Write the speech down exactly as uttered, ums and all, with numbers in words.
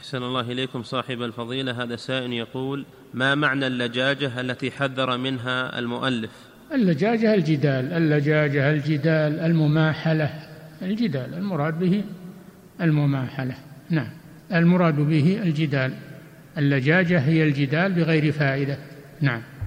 أحسن الله إليكم صاحب الفضيلة. هذا سائل يقول: ما معنى اللجاجة التي حذر منها المؤلف؟ اللجاجة الجدال، اللجاجة الجدال المماحلة، الجدال المراد به المماحلة. نعم، المراد به الجدال. اللجاجة هي الجدال بغير فائدة. نعم.